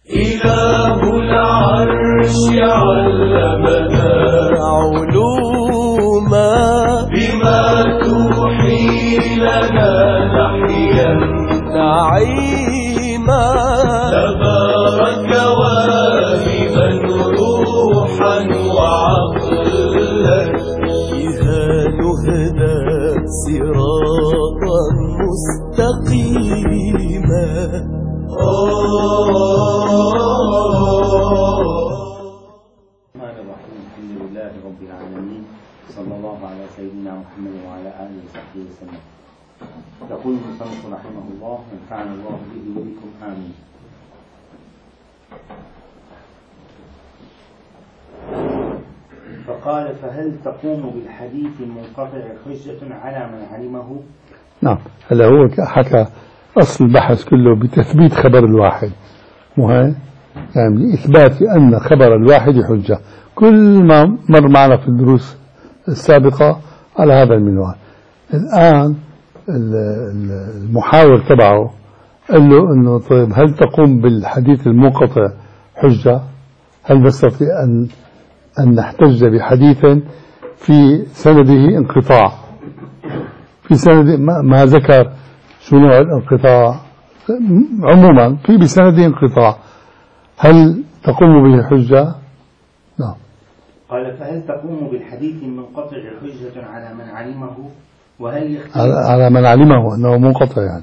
إله العرش علمنا علوما بما توحي لنا نحيا نعيما تبارك واهبا روحا وعقلا بها نهدى صراطا مستقيما. الحمد لله رب العالمين، صلى الله على سيدنا محمد وعلى آله وصحبه وسلم. يقول المصنف رحمه الله: ونفعنا الله به وبكم آمين. فقال: فهل تقوم بالحديث المنقطع حجة على من علمه؟ نعم، هلا هو حكى أصل البحث كله بتثبيت خبر الواحد، وهي يعني إثبات أن خبر الواحد حجة. كل ما مر معنا في الدروس السابقة على هذا المنوال. الآن المحاور تبعه قال له إنه طيب هل تقوم بالحديث المنقطع حجة؟ هل نستطيع أن نحتج بحديث في سنده انقطاع، في سند ما ذكر شو نوع الانقطاع، عموما في بسنده انقطاع، هل تقوم به حجة؟ نعم. قال: فهل تقوم بالحديث المنقطع حجة على من علمه؟ وهل يختلف على من علمه أنه منقطع يعني.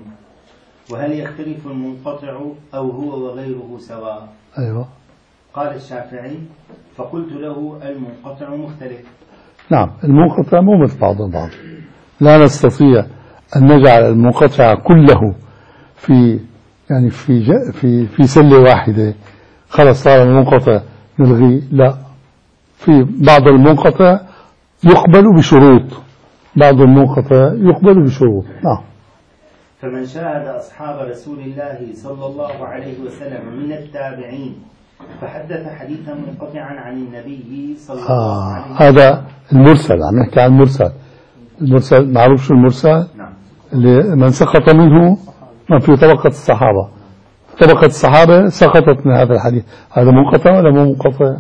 وهل يختلف المنقطع أو هو وغيره سواء؟ أيوة. قال الشافعي: فقلت له: المنقطع مختلف. نعم، المنقطع مو مثل بعض البعض، لا نستطيع أن نجعل المنقطع كله في يعني في سلة واحدة خلص صار المنقطع نلغي، لا، في بعض المنقطع يقبل بشروط، بعض المنقطع يقبل بشروط. نعم. فمن شاهد أصحاب رسول الله صلى الله عليه وسلم من التابعين فحدث حديثا منقطعا عن النبي صلى الله عليه وسلم. هذا المرسل، عم نحكي عن المرسل معروف شو المرسل؟ نعم. اللي من سقط منه من في طبقة الصحابة، طبقة الصحابة سقطت من هذا الحديث، هذا منقطع ولا مو منقطع؟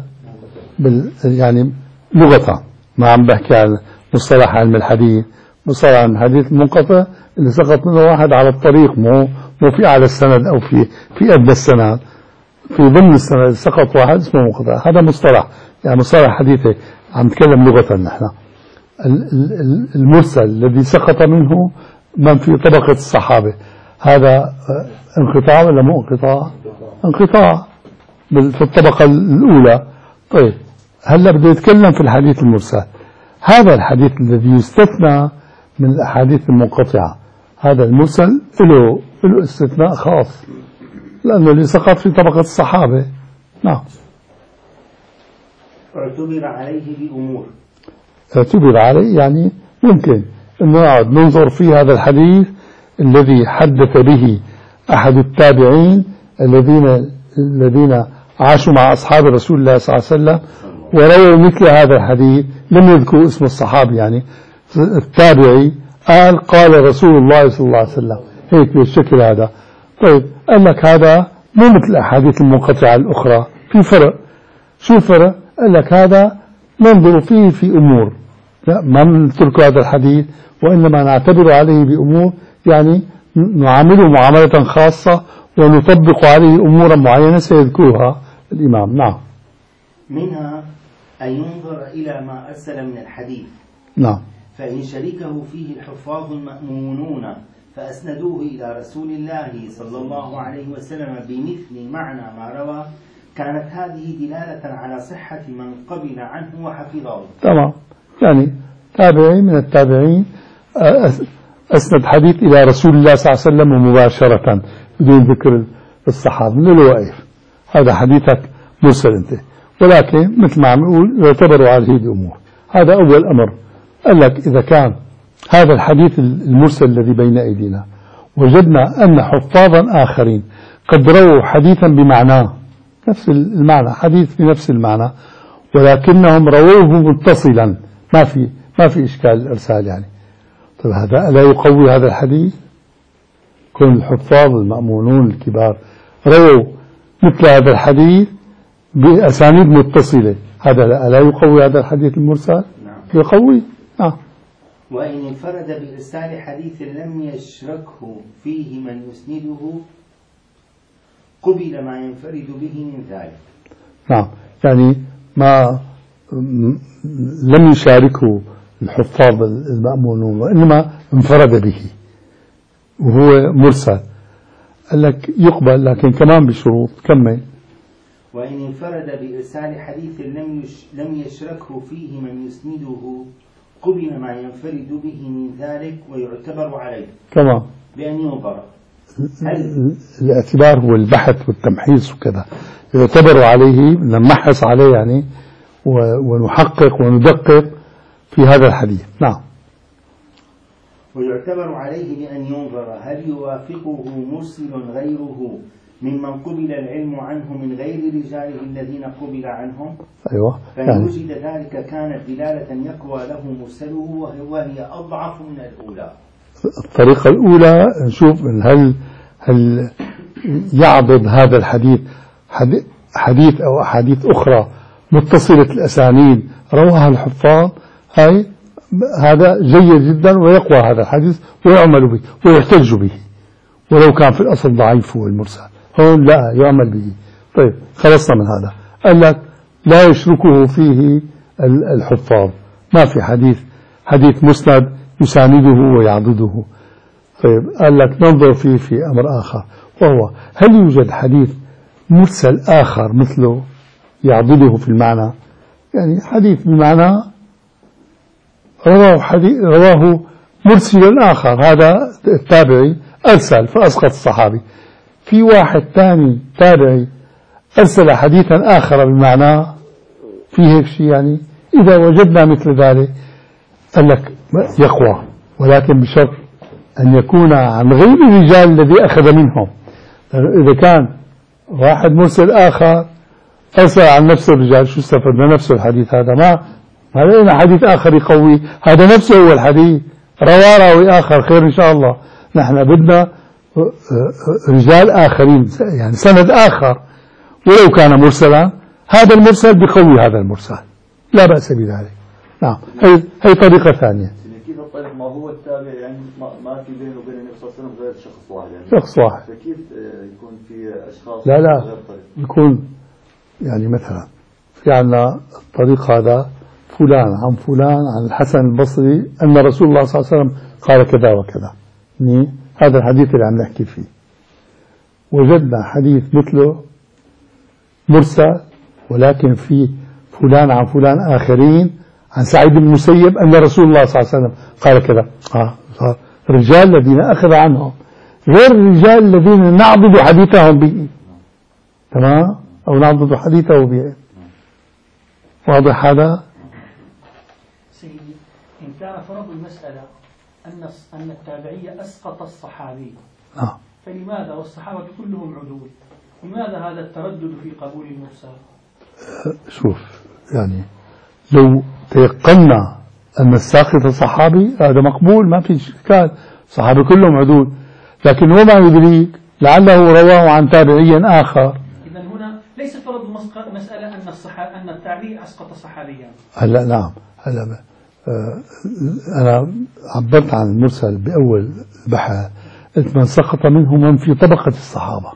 يعني لغة، ما عم بحكي عن مصطلح علم الحديث. مصطلح علم الحديث المنقطع اللي سقط منه واحد على الطريق، مو في أعلى السند أو في أدنى السند، في ضمن السند سقط واحد اسمه منقطع، هذا مصطلح يعني مصطلح حديثي، عم نتكلم لغة نحن. المرسل الذي سقط منه من في طبقة الصحابة، هذا انقطاع ولا مو انقطاع؟ انقطاع في الطبقة الأولى. طيب هلا بده يتكلم في الحديث المرسل. هذا الحديث الذي يستثنى من الأحاديث المنقطعة، هذا المرسل له استثناء خاص، لأنه اللي سقط في طبقة الصحابة. نعم. اعتبر عليه بأمور، اعتبر عليه يعني ممكن أن نقعد ننظر في هذا الحديث الذي حدث به أحد التابعين الذين عاشوا مع أصحاب رسول الله صلى الله عليه وسلم ورووا مثل هذا الحديث، لم يذكروا اسم الصحابي، يعني التابعي قال رسول الله صلى الله عليه وسلم، هيك بالشكل هذا. طيب قال لك هذا مو مثل الأحاديث المنقطعة الأخرى، في فرق. شو الفرق؟ قال لك هذا ننظر فيه في أمور، لا ما نترك هذا الحديث، وإنما نعتبر عليه بأمور، يعني نعامله معاملة خاصة ونطبق عليه أمورا معينة سيذكرها الإمام. نعم. منها أن ينظر إلى ما أرسل من الحديث. نعم. فإن شركه فيه الحفاظ المأمونون فأسندوه إلى رسول الله صلى الله عليه وسلم بمثل معنى ما روى، كانت هذه دلالة على صحة من قبل عنه وحفظه. تمام، يعني تابعي من التابعين أسند حديث إلى رسول الله صلى الله عليه وسلم مباشرة بدون ذكر الصحابة من الوقف، هذا حديثك مرسل أنت، ولكن مثل ما عم نقول يعتبر عليه بأمور. هذا أول أمر. قال لك إذا كان هذا الحديث المرسل الذي بين أيدينا وجدنا أن حفاظا آخرين قد رووا حديثا بمعناه، نفس المعنى، حديث بنفس المعنى، ولكنهم رووه متصلا، ما في إشكال الإرسال يعني. طيب هذا ألا يقوي هذا الحديث؟ كل الحفاظ المأمونون الكبار رووا مثل هذا الحديث بأسانيد متصلة، هذا لا يقوي هذا الحديث المرسل؟ نعم. يقوي. وإن انفرد بإرسال حديث لم يشركه فيه من يسنده قبل ما ينفرد به من ذلك. نعم، يعني ما لم يشاركه الحفاظ المأمونون وإنما انفرد به وهو مرسل، قال لك يقبل لكن كمان بشروط. كمل. وإن انفرد بإرسال حديث لم يشركه فيه من يسنده قبل ما ينفرد به من ذلك ويعتبر عليه كمان بأن ينظر الاعتبار هو البحث والتمحيص وكذا، يعتبر عليه، نمحص عليه يعني ونحقق وندقق في هذا الحديث. نعم. ويعتبر عليه بأن ينظر هل يوافقه مرسل غيره ممن قبل العلم عنه من غير رجاله الذين قبل عنهم. أيوة. فإن وجد ذلك كانت دلالة يقوى له مرسله وهي أضعف من الأولى. الطريقة الأولى نشوف هل يعضد هذا الحديث حديث أو أحاديث أخرى متصلة الأسانيد رواها الحفاظ، هذا جيد جدا ويقوى هذا الحديث ويعمل به ويحتج به ولو كان في الأصل ضعيف هو المرسل، هون لا يعمل به. طيب خلصنا من هذا. قال لك لا يشركه فيه الحفاظ، ما في حديث مسند يسانده ويعضده. طيب قال لك ننظر فيه في أمر آخر، وهو هل يوجد حديث مرسل آخر مثله يعضده في المعنى؟ يعني حديث بمعنى رواه مرسل آخر، هذا التابعي أرسل فأسقط الصحابي، في واحد ثاني تابعي أرسل حديثا آخر بمعنى، في هيك شيء يعني. إذا وجدنا مثل ذلك قال لك يقوى، ولكن بشرط أن يكون عن غير الرجال الذي أخذ منهم. إذا كان واحد مرسل آخر أرسل عن نفس الرجال، شو استفدنا؟ نفس الحديث هذا ما لقينا حديث آخر يقوي، هذا نفسه هو الحديث، راوي آخر خير إن شاء الله. نحن بدنا رجال آخرين، يعني سند آخر ولو كان مرسلا، هذا المرسل بقوي هذا المرسل، لا بأس بذلك. نعم، هي طريقة ثانية. كيف الطريق ما هو التابع يعني ما في بينه وبين النبي صلى الله عليه وسلم غير شخص واحد، يعني شخص واحد، فكيف يكون في أشخاص لا غير طريق؟ يكون يعني مثلا في عنا الطريق هذا فلان عن فلان عن الحسن البصري أن رسول الله صلى الله عليه وسلم قال كذا وكذا، هذا الحديث اللي عم نحكي فيه. وجدنا حديث مثله مرسل ولكن في فلان عن فلان آخرين عن سعيد بن المسيب أن رسول الله صلى الله عليه وسلم قال كذا. الرجال الذين أخذ عنهم غير الرجال الذين نعضد حديثهم به، تمام، أو نعضد حديثه به. واضح هذا؟ سيدي، إن كان فرض المسألة أن التابعية أسقط الصحابي، فلماذا والصحابة كلهم عدول؟ لماذا هذا التردد في قبول المرسل؟ شوف، يعني لو تيقنا أن الساقط صحابي هذا مقبول، ما في إشكال، الصحابة كلهم عدول، لكن هو ما يدريك لعله رواه عن تابعي آخر. إذن هنا ليس فرض مسألة أن التابعي أسقط صحابيا. هلا نعم، هلا أنا عبرت عن المرسل بأول البحث، قلت من سقط منه من في طبقة الصحابة،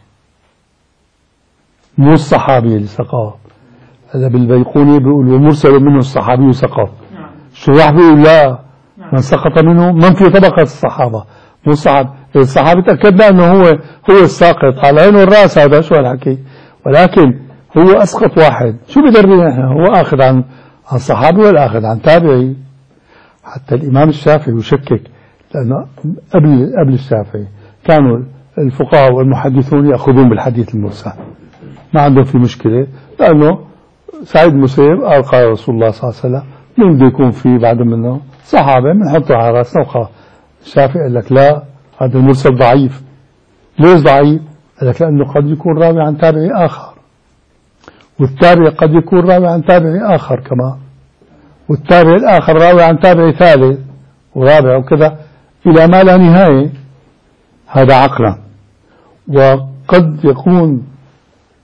مو الصحابي اللي سقط. هذا بالبيقوني بيقول والمرسل منه الصحابي سقط. الشراح بيقول لا، من سقط منه من في طبقة الصحابة، مو الصحابي تأكدنا أنه هو الساقط على عينه والرأس، هذا شو هالحكي، ولكن هو أسقط واحد، شو بدرنا نحن؟ هو أخذ عن صحابي ولا أخذ عن تابعي؟ حتى الإمام الشافعي يشكك، لأنه قبل الشافعي كانوا الفقهاء والمحدثون يأخذون بالحديث المرسل، ما عندهم في مشكلة، لأنه سعيد المسيب قال رسول الله صلى الله عليه وسلم، من بده يكون في بعد منه صحابة بنحطه على رأسنا وخلاص. الشافعي قال لك لا، هذا المرسل ضعيف. ليش ضعيف؟ قال لك لأنه قد يكون راوي عن تابعي آخر، والتابع قد يكون راوي عن تابعي آخر كمان، والتابع الآخر راوي عن تابعي ثالث ورابع وكذا إلى ما لا نهاية. هذا عقلا. وقد يكون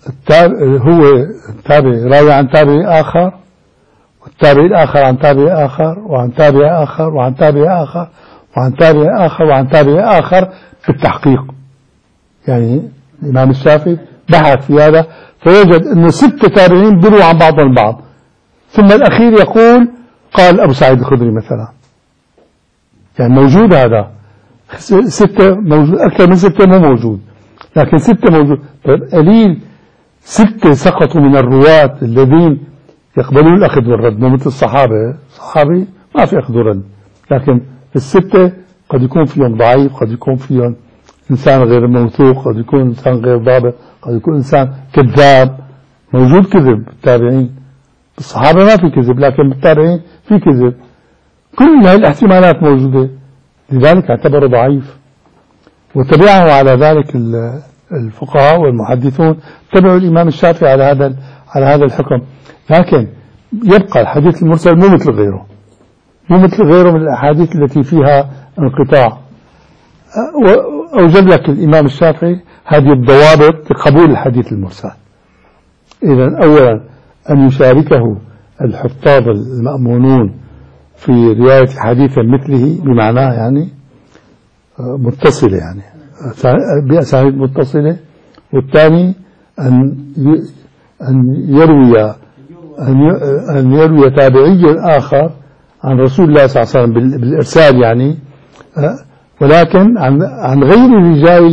هو التابع راوي عن تابع آخر، والتابع الآخر عن تابع آخر، وعن تابع آخر، وعن تابع آخر، وعن تابع آخر، وعن تابع آخر بالتحقيق. يعني الإمام الشافعي بحث في هذا فوجد أنه 6 تابعين بيروا عن بعضهم البعض، ثم الأخير يقول قال أبو سعيد الخدري مثلا. يعني موجود هذا 6 موجود، أكثر من 6 مو موجود، لكن 6 موجود. قليل 6 سقطوا من الرواة الذين يقبلون الأخذ والرد، مو مثل الصحابي ما في أخذ ورد، لكن ال6 قد يكون فيهم ضعيف، قد يكون فيهم إنسان غير موثوق، قد يكون إنسان غير ضابط، قد يكون إنسان كذاب. موجود كذب بالتابعين، بالصحابة ما في كذب، لكن بالتابعين في كذب. كل هذه الاحتمالات موجودة، لذلك اعتبره ضعيف. وتبعه على ذلك الفقهاء والمحدثون، تبعوا الإمام الشافعي على هذا الحكم. لكن يبقى الحديث المرسل مو مثل غيره، مو مثل غيره من الأحاديث التي فيها انقطاع. أوجد لك الإمام الشافعي هذه الضوابط لقبول الحديث المرسل. إذن أولا أن يشاركه الحفاظ المأمونون في رواية حديث مثله، بمعناه يعني متصلة، يعني بأسانيد متصلة. والثاني أن يروي تابعي آخر عن رسول الله صلى الله عليه وسلم بالإرسال، يعني ولكن عن غير الرجال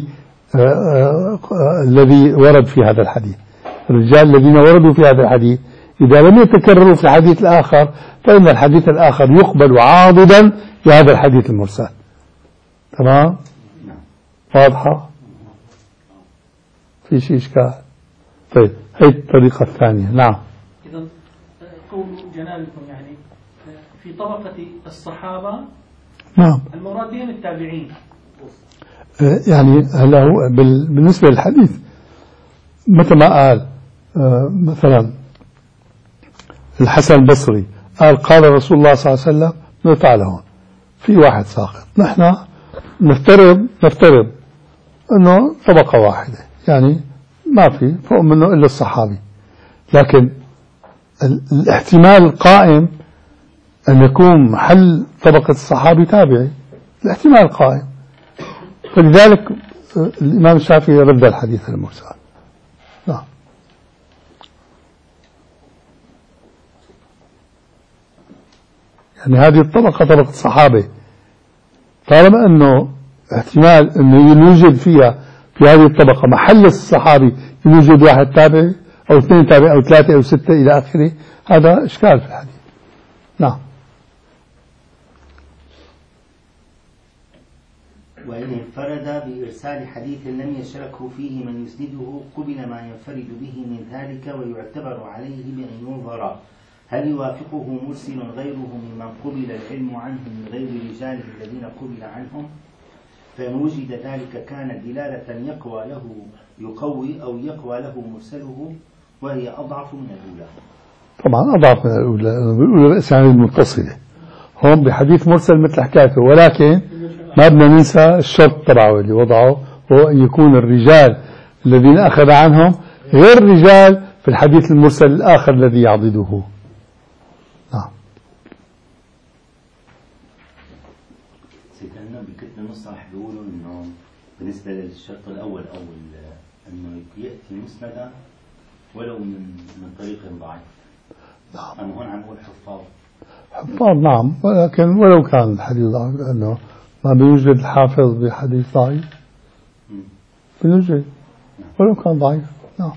الذي ورد في هذا الحديث. الرجال الذين وردوا في هذا الحديث إذا لم يتكرروا في الحديث الآخر فإن الحديث الآخر يقبل عاضدا لهذا الحديث المرسل. تمام؟ واضحة؟ في شيء إشكال؟ طيب هي الطريقة الثانية. نعم. إذا قول جنابكم يعني في طبقة الصحابة، نعم، المراد بهم التابعين. يعني هلا هو بالنسبة للحديث متى ما قال مثلا الحسن البصري قال رسول الله صلى الله عليه وسلم، نقطع لهون في واحد ساقط. نحن نفترض انه طبقة واحدة، يعني ما في فوق منه الا الصحابي، لكن الاحتمال القائم ان يكون محل طبقة الصحابي تابعي، الاحتمال القائم. فلذلك الإمام الشافعي رد الحديث المرسل. نعم. يعني هذه الطبقة طبقة الصحابة، طالما أنه احتمال أنه يوجد فيها في هذه الطبقة محل الصحابي يوجد واحد تابعي أو 2 تابعي أو 3 أو 6 إلى آخره، هذا إشكال في الحديث. نعم. وإن انفرد بإرسال حديث لم يشركه فيه من يسنده قبل ما ينفرد به من ذلك، ويعتبر عليه بأن ينظر هل يوافقه مرسل غيره ممن قبل العلم عنه من غير رجاله الذين قبل عنهم، فإن وجد ذلك كان دلالة يقوي أو يقوى له مرسله، وهي أضعف من الأولى. طبعا أضعف من الأولى الأسانيد المتصلة. هم بحديث مرسل مثل حكايته، ولكن ما بدنا ننسى الشرط تبعه اللي وضعه، هو أن يكون الرجال الذين أخذ عنهم غير رجال في الحديث المرسل الآخر الذي يعضده. نعم. سيدنا بكتب المصطلح بيقولوا إنه بالنسبة للشرط الأول أو إنه يأتي مسندا ولو من طريق ضعيف. نعم. أنا هون عم بقول حفاظ. نعم، ولكن ولو كان الحديث ضعيف، لأنه ما بيوجد الحافظ بحديث ضعيف، بيوجد ولو كان ضعيف. نعم.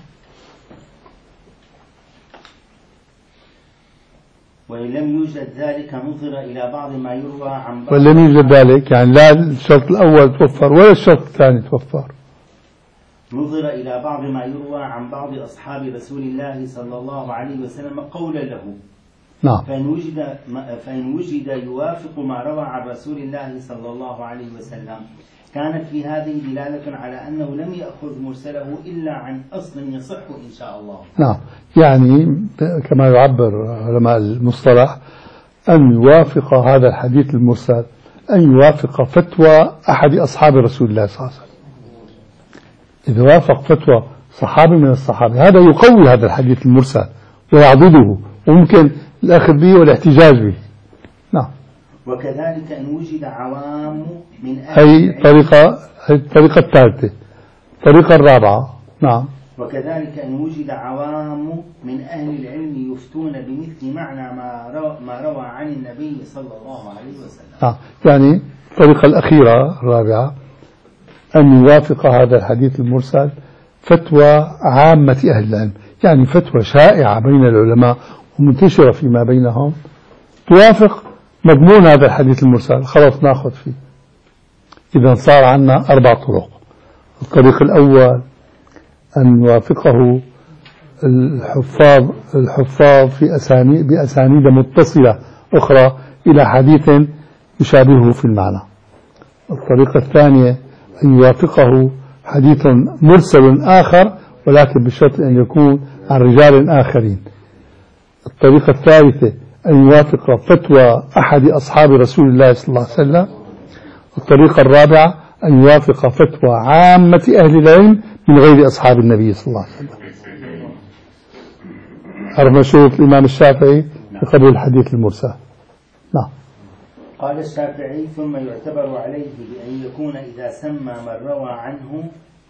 وإن لم يوجد ذلك نظر إلى بعض ما يروى عن بعض. وإن لم يوجد ذلك يعني لا الشرط الأول توفر ولا الشرط الثاني توفر. نظر إلى بعض ما يروى عن بعض أصحاب رسول الله صلى الله عليه وسلم قولا له. نعم. فإن وجد يوافق ما روى عن رسول الله صلى الله عليه وسلم كانت في هذه دلالة على أنه لم يأخذ مرسله إلا عن أصل يصح إن شاء الله. نعم، يعني كما يعبر علماء المصطلح أن يوافق هذا الحديث المرسل أن يوافق فتوى أحد أصحاب رسول الله صلى الله عليه وسلم. إذا وافق فتوى صحابي من الصحابة، هذا يقوي هذا الحديث المرسل ويعضده وممكن الأخذ به والاحتجاج به. نعم. وكذلك إن وجد عوام من هي الطريقة الثالثة. الطريقة الرابعة. نعم. وكذلك إن وجد عوام من أهل العلم يفتون بمثل معنى ما روى عن النبي صلى الله عليه وسلم. يعني الطريقة الأخيرة الرابعة أن يوافق هذا الحديث المرسل فتوى عامة أهل العلم، يعني فتوى شائعة بين العلماء ومنتشرة فيما بينهم توافق مضمون هذا الحديث المرسل، خلاص ناخذ فيه. إذا صار عندنا 4 طرق. الطريق الأول أن يوافقه الحفاظ في بأسانيد متصلة أخرى إلى حديث يشابهه في المعنى. الطريقة الثانية أن يوافقه حديث مرسل آخر ولكن بشرط أن يكون عن رجال آخرين. الطريقة الثالثة أن يوافق فتوى أحد أصحاب رسول الله صلى الله عليه وسلم. الطريقة الرابعة أن يوافق فتوى عامة أهل العلم من غير أصحاب النبي صلى الله عليه وسلم. عرفنا شروط الإمام الشافعي لقبول الحديث المرسل. نعم. قال الشافعي: ثم يعتبر عليه بأن يكون إذا سمى من روى عنه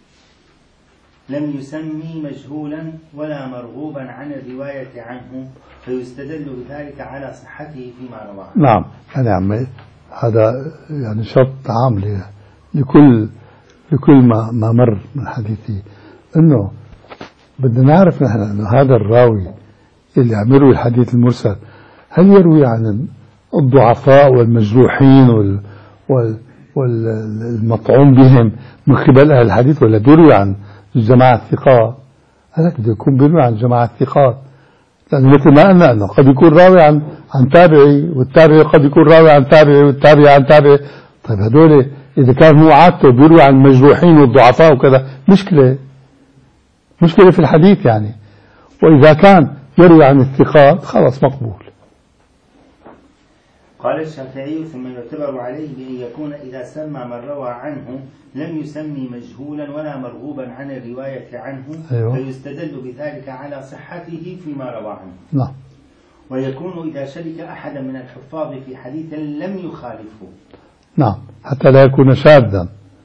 لم يسمي مجهولا ولا مرغوبا عن الرواية عنه، فيستدل بذلك على صحته فيما رواه. نعم. يعني عمي هذا يعني شرط عام لكل ما مر من حديثه، انه بدنا نعرف نحن انه هذا الراوي اللي عم يروي الحديث المرسل هل يروي عن الضعفاء والمجروحين والمطعون بهم من قبل اهل الحديث، ولا بيروي عن الجماعة الثقات؟ هذا بده يكون بيروي عن جماعة الثقات، لأنه مثل ما قلنا أنه قد يكون راوي عن تابعي، والتابعي قد يكون راوي عن تابعي، والتابعي عن تابعي. طيب هذول إذا كان هو عادته بيروي عن المجروحين والضعفاء وكذا مشكلة في الحديث يعني. وإذا كان يروي عن الثقات خلاص مقبول. قال الشافعي: ثم يعتبر عليه بأن يكون إذا سمى من روى عنه لم يسمي مجهولا ولا مرغوبا عن الرواية عنه. أيوة. فيستدل بذلك على صحته فيما روى عنه. نعم. ويكون إذا شرك أحدا من الحفاظ في حديث لم يخالفه. نعم، حتى لا يكون شاذا.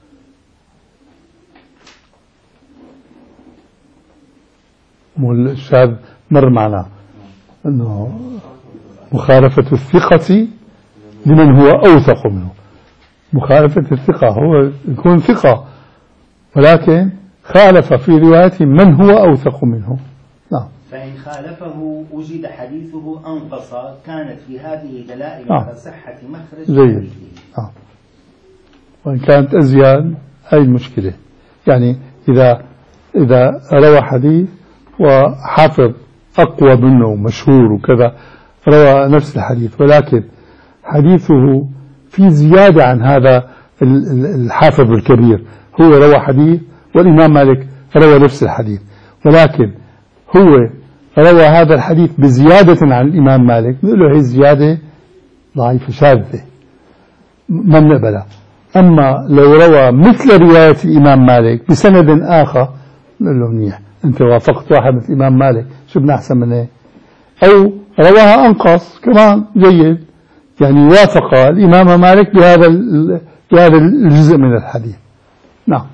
الشاذ مر معنا أنه مخالفة الثقة لمن هو أوثق منه. مخالفة الثقة هو يكون ثقة ولكن خالف في روايته من هو أوثق منه. نعم. فإن خالفه وجد حديثه أنقص، كانت في هذه دلائل على صحة مخرج حديثه. وإن كانت أزياد هاي المشكلة. يعني إذا روى حديث وحافظ أقوى منه مشهور وكذا روى نفس الحديث، ولكن حديثه في زيادة عن هذا الحافظ الكبير، هو روى حديث والإمام مالك روى نفس الحديث، ولكن هو روى هذا الحديث بزيادة عن الإمام مالك، نقول له هي الزيادة ضعيفة شاذة ما بنقبلها. أما لو روى مثل رواية الإمام مالك بسند آخر نقول له منيح، أنت وافقت واحد مثل الإمام مالك، شو بدنا أحسن من هيك؟ أو رواها أنقص كمان جيد، يعني وافق الإمام مالك بهذا الجزء من الحديث. نعم.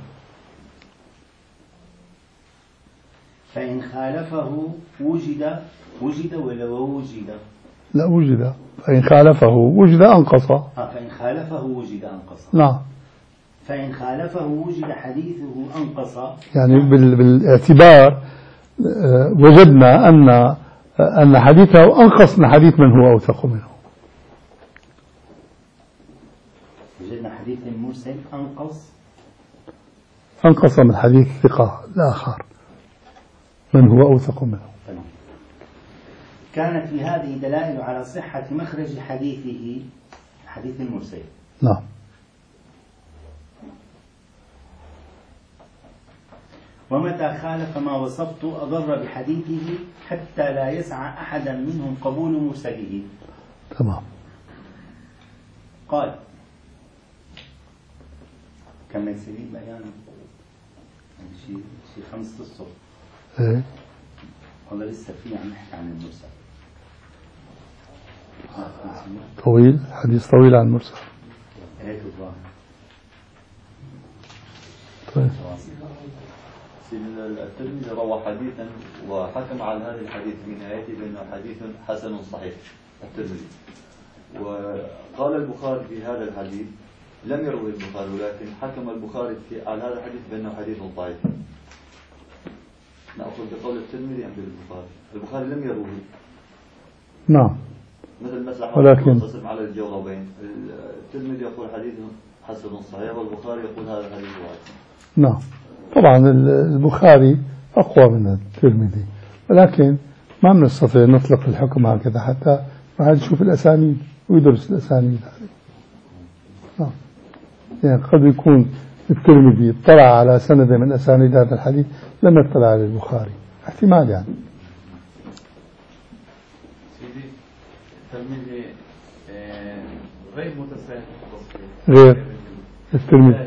فإن خالفه وجد ولا وجد؟ لا وجد. فإن خالفه وجد أنقص. فإن خالفه وجد أنقص. نعم. فإن خالفه وجد حديثه أنقص، يعني بالاعتبار وجدنا أن حديثه أنقص من حديث من هو أوثق منه. وجدنا حديث المرسل أنقص من حديث الثقة الآخر من هو أوثق منه. كانت في هذه دلائل على صحة مخرج حديثه، حديث المرسل. نعم. ومتى خالف ما وصفت أضر بحديثه حتى لا يسعى أحدا منهم قبول مرسله. تمام. قال كما يسير بيان شيء 5 الصبح. إيه والله لسه في عم نحكي عن المرسل. طويل، حديث طويل عن المرسل. هيك الظاهر. طيب. الترمذي روى حديثا وحكم على هذا الحديث في نهايته بأنه حديث حسن صحيح الترمذي. وقال البخاري في هذا الحديث لم يروه البخاري، ولكن حكم البخاري على هذا الحديث بأنه حديث ضعيف. نأخذ بقول الترمذي عند البخاري. البخاري لم يروه. نعم. مثل مسح ولكن على الجوربين، الترمذي يقول حديث حسن صحيح والبخاري يقول هذا حديث ضعيف. نعم. طبعا البخاري أقوى من الترمذي، ولكن ما بنستطيع نطلق الحكم هكذا حتى واحد يشوف الأسانيد ويدرس الأسانيد هذه. نعم. يعني قد يكون الترمذي اطلع على سند من أسانيد هذا الحديث لم يطلع على البخاري، احتمال يعني. سيدي الترمذي غير متساهل غير الترمذي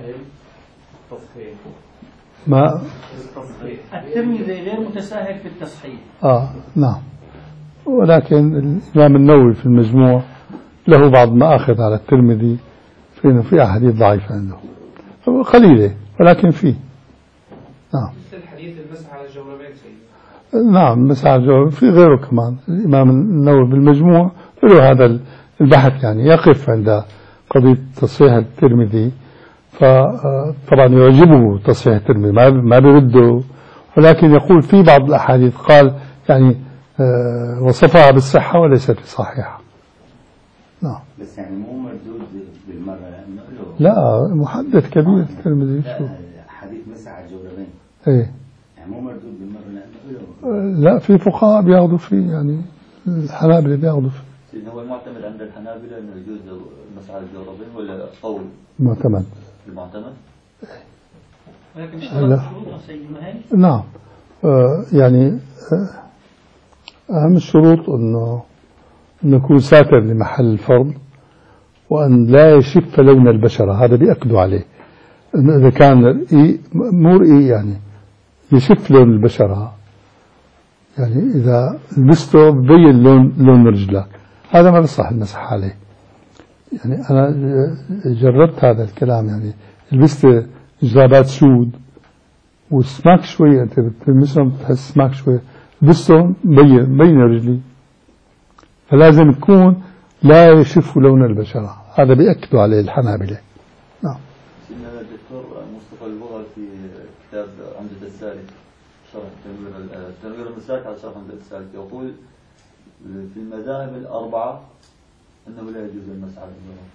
ما الترمذي غير متساهل في التصحيح. نعم. ولكن الإمام النووي في المجموع له بعض ما أخذ على الترمذي في أحاديث ضعيفة عنده قليلة ولكن فيه. نعم. مثل الحديث المسح على الجوربين سيدي. نعم مسح على الجوربين في غيره كمان. الإمام النووي بالمجموع له هذا البحث، يعني يقف عند قضية تصحيح الترمذي، فطبعا يعجبه تصحيح الترمذي ما بيرده، ولكن يقول في بعض الأحاديث قال يعني وصفها بالصحة وليست بصحيحة. نعم. بس يعني مو مردود بالمرة لأنه لا محدث كبير الترمذي. شو حديث مسح على الجوربين ايه يعني مو مردود بالمرة لأنه لا في فقهاء بياخذوا فيه، يعني الحنابلة بياخذوا فيه. هو المعتمد عند الحنابلة أنه يجوز المسح على الجوربين ولا قول معتمد؟ المعتمد. ولكن اشترط شروطها سيدي ما هي؟ نعم. يعني أهم الشروط أنه يكون ساتر لمحل الفرض، وأن لا يشف لون البشرة، هذا بيأكدوا عليه. إذا كان رقيق مو رقيق يعني يشف لون البشرة، يعني إذا لبسته ببين لون رجلك، هذا ما بصح المسح عليه. يعني أنا جربت هذا الكلام، يعني لبست جرابات سود وسماك شوية، أنت بتلمسهم بتحس سماك شوية، لبستهم بين رجلي، فلازم يكون لا يشف لون البشرة، هذا بيأكدوا عليه الحنابلة. نعم. سيدنا الدكتور مصطفى البغا في كتاب عمدة السالك شرح تنوير المسالك على شرح عمدة السالك يقول في المذاهب الأربعة أنه لا يجوز المسح على الجورب.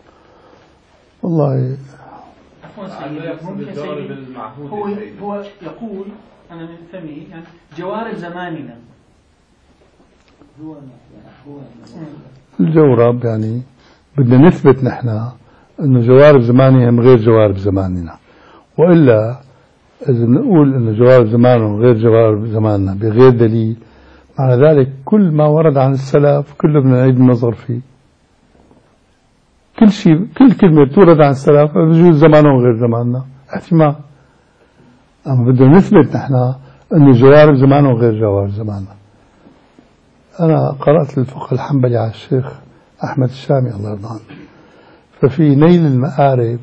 والله هو يقول أنا من فمي يعني جوارب زماننا الجورب، يعني بدنا نثبت نحن أنه جوارب زمانهم غير جوارب زماننا، وإلا إذا نقول أنه جوارب زمانهم غير جوارب زماننا بغير دليل، مع ذلك كل ما ورد عن السلف كله بدنا نعيد النظر فيه. كل شيء، كل كلمة تورد عن السلف بجوز زمانهم غير زماننا احتمال، أما بدنا نثبت نحن أنه جوارب زمانهم غير جوارب زماننا. أنا قرأت الفقه الحنبلي على الشيخ أحمد الشامي الله يرضى عنه، ففي نيل المآرب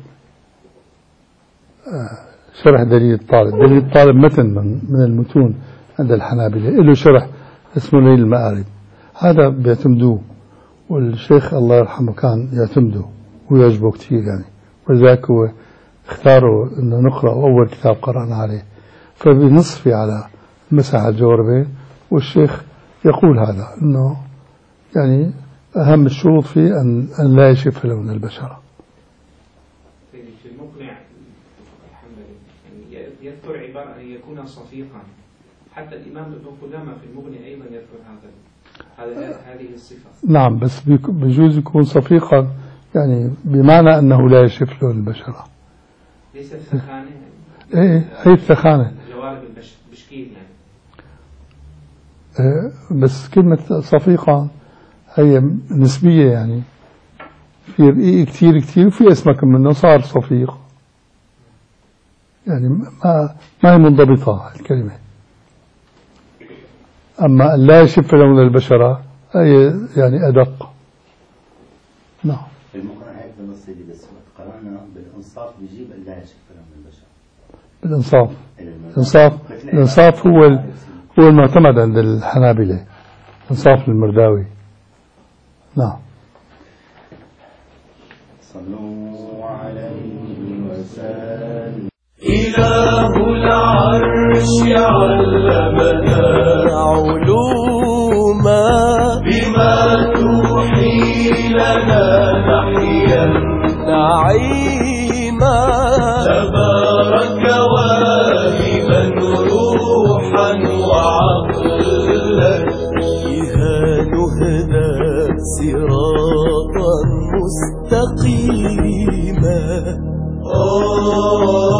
شرح دليل الطالب. دليل الطالب متن من المتون عند الحنابلة، له شرح اسمه نيل المآرب، هذا بيعتمدوه، والشيخ الله يرحمه كان يعتمده ويعجبه كثير يعني، ولذلك هو اختاروا انه نقرأ أول كتاب قرأنا عليه، فبنصفي على مسح الجوربين، والشيخ يقول هذا انه يعني اهم الشروط فيه ان لا يشف لون البشرة. في المقنع الحنبلي يعني يذكر عبارة أن يكون صفيقا، حتى الإمام ابن قدامة في المغني أيضا يذكر هذه الصفة. نعم، بس بجوز يكون صفيقا يعني بمعنى أنه لا يشف لون البشرة، ليس الثخانة. إيه هي الثخانة جوارب البشكيل يعني. بس كلمة صفيقا هي نسبية، يعني في رقيق كتير وفي اسمك منه صار صفيق، يعني ما هي منضبطة الكلمة. أما لا يشف لون البشرة هي يعني أدق. نعم. المقرأ هيك بالنص اللي بس قرأنا بالإنصاف بيجيب لا يشف لون البشرة. الإنصاف هو المعتمد عند الحنابلة. إنصاف المرداوي. نعم. صلوا عليه وسلم. إله العرش علمنا علوما بما توحي لنا نحيا نعيما تبارك واهبا روحا وعقلا بها نهدى صراطا مستقيما